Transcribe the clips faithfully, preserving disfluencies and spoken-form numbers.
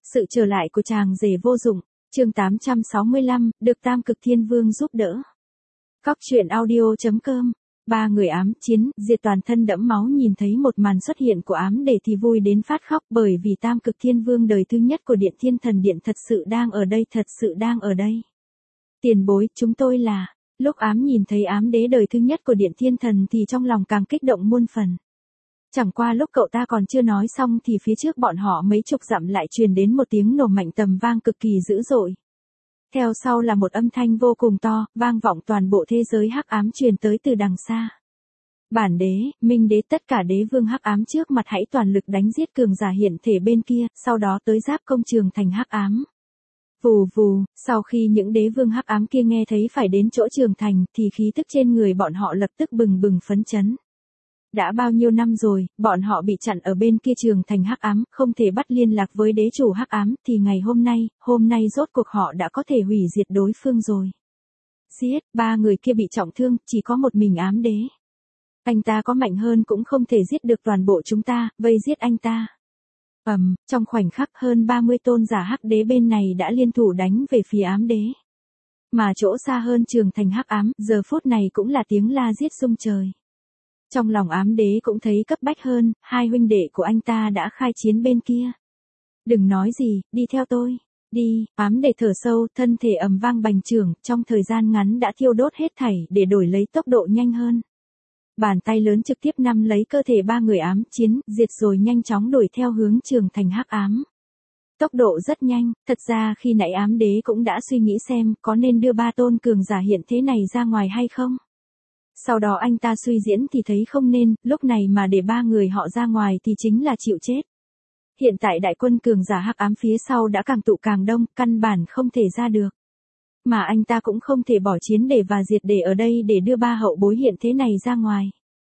Sự trở lại của chàng rể vô dụng, chương tám trăm sáu mươi lăm, được Tam Cực Thiên Vương giúp đỡ. Cóc truyện audio chấm com. Ba người ám chiến, diệt toàn thân đẫm máu nhìn thấy một màn xuất hiện của ám để thì vui đến phát khóc bởi vì Tam Cực Thiên Vương đời thứ nhất của Điện Thiên Thần Điện thật sự đang ở đây, thật sự đang ở đây. Tiền bối, chúng tôi là... Lúc ám nhìn thấy ám đế đời thứ nhất của Điện Thiên Thần thì trong lòng càng kích động muôn phần. Chẳng qua lúc cậu ta còn chưa nói xong thì phía trước bọn họ mấy chục dặm lại truyền đến một tiếng nổ mạnh tầm vang cực kỳ dữ dội. Theo sau là một âm thanh vô cùng to, vang vọng toàn bộ thế giới hắc ám truyền tới từ đằng xa. Bản đế, minh đế, tất cả đế vương hắc ám trước mặt hãy toàn lực đánh giết cường giả hiện thể bên kia, sau đó tới giáp công trường thành hắc ám. Vù vù, sau khi những đế vương hắc ám kia nghe thấy phải đến chỗ trường thành thì khí tức trên người bọn họ lập tức bừng bừng phấn chấn. Đã bao nhiêu năm rồi, bọn họ bị chặn ở bên kia trường thành hắc ám, không thể bắt liên lạc với đế chủ hắc ám, thì ngày hôm nay, hôm nay rốt cuộc họ đã có thể hủy diệt đối phương rồi. Giết, ba người kia bị trọng thương, chỉ có một mình ám đế. Anh ta có mạnh hơn cũng không thể giết được toàn bộ chúng ta, vây giết anh ta. Ầm, um, trong khoảnh khắc hơn ba mươi tôn giả hắc đế bên này đã liên thủ đánh về phía ám đế. Mà chỗ xa hơn trường thành hắc ám, giờ phút này cũng là tiếng la giết rung trời. Trong lòng ám đế cũng thấy cấp bách hơn, hai huynh đệ của anh ta đã khai chiến bên kia. Đừng nói gì, đi theo tôi. Đi, ám đế thở sâu, thân thể ầm vang bành trướng, trong thời gian ngắn đã thiêu đốt hết thảy để đổi lấy tốc độ nhanh hơn. Bàn tay lớn trực tiếp nắm lấy cơ thể ba người ám chiến, diệt rồi nhanh chóng đuổi theo hướng trường thành hắc ám. Tốc độ rất nhanh, thật ra khi nãy ám đế cũng đã suy nghĩ xem có nên đưa ba tôn cường giả hiện thế này ra ngoài hay không. Sau đó anh ta suy diễn thì thấy không nên, lúc này mà để ba người họ ra ngoài thì chính là chịu chết. Hiện tại đại quân cường giả hắc ám phía sau đã càng tụ càng đông, căn bản không thể ra được. Mà anh ta cũng không thể bỏ chiến để và diệt để ở đây để đưa ba hậu bối hiện thế này ra ngoài.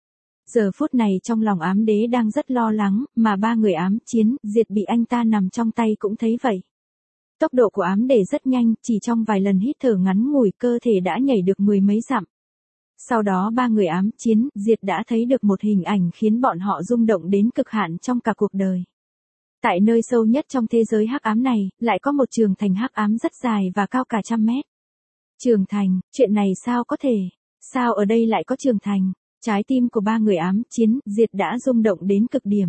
Giờ phút này trong lòng ám đế đang rất lo lắng, mà ba người ám chiến, diệt bị anh ta nằm trong tay cũng thấy vậy. Tốc độ của ám đế rất nhanh, chỉ trong vài lần hít thở ngắn ngủi cơ thể đã nhảy được mười mấy dặm. Sau đó ba người ám chiến, diệt đã thấy được một hình ảnh khiến bọn họ rung động đến cực hạn trong cả cuộc đời. Tại nơi sâu nhất trong thế giới hắc ám này, lại có một trường thành hắc ám rất dài và cao cả trăm mét. Trường thành, chuyện này sao có thể? Sao ở đây lại có trường thành? Trái tim của ba người ám chiến, diệt đã rung động đến cực điểm.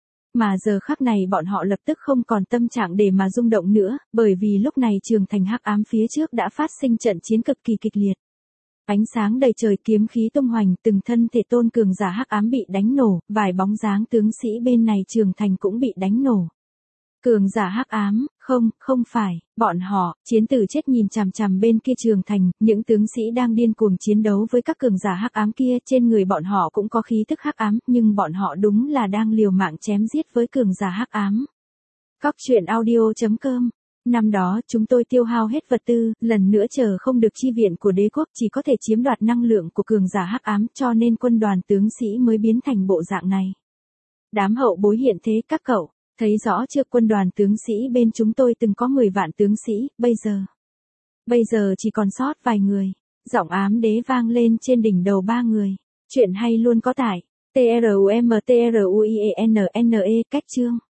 Mà giờ khắc này bọn họ lập tức không còn tâm trạng để mà rung động nữa, bởi vì lúc này trường thành hắc ám phía trước đã phát sinh trận chiến cực kỳ kịch liệt. Ánh sáng đầy trời, kiếm khí tung hoành, từng thân thể tôn cường giả hắc ám bị đánh nổ, vài bóng dáng tướng sĩ bên này trường thành cũng bị đánh nổ. Cường giả hắc ám, không, không phải, bọn họ, chiến tử chết nhìn chằm chằm bên kia trường thành, những tướng sĩ đang điên cuồng chiến đấu với các cường giả hắc ám kia, trên người bọn họ cũng có khí tức hắc ám, nhưng bọn họ đúng là đang liều mạng chém giết với cường giả hắc ám. Cóc truyện audio chấm com. Năm đó chúng tôi tiêu hao hết vật tư, lần nữa chờ không được chi viện của đế quốc, chỉ có thể chiếm đoạt năng lượng của cường giả hắc ám, cho nên quân đoàn tướng sĩ mới biến thành bộ dạng này. Đám hậu bối hiện thế các cậu, thấy rõ chưa, quân đoàn tướng sĩ bên chúng tôi từng có mười vạn tướng sĩ, bây giờ. Bây giờ chỉ còn sót vài người. Giọng ám đế vang lên trên đỉnh đầu ba người. Chuyện hay luôn có tại. T R U M T R U I E N N E, cách chương.